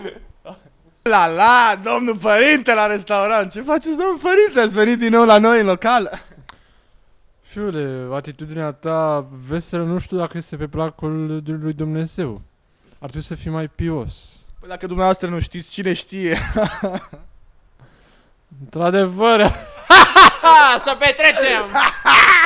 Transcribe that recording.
La, domnul părinte la restaurant. Ce faceți, domnul părinte? Ați venit din nou la noi în local? Fiule, atitudinea ta veselă nu știu dacă este pe placul lui Dumnezeu. Ar trebui să fii mai pios. Păi dacă dumneavoastră nu știți, cine știe? Într-adevăr. Să petrecem!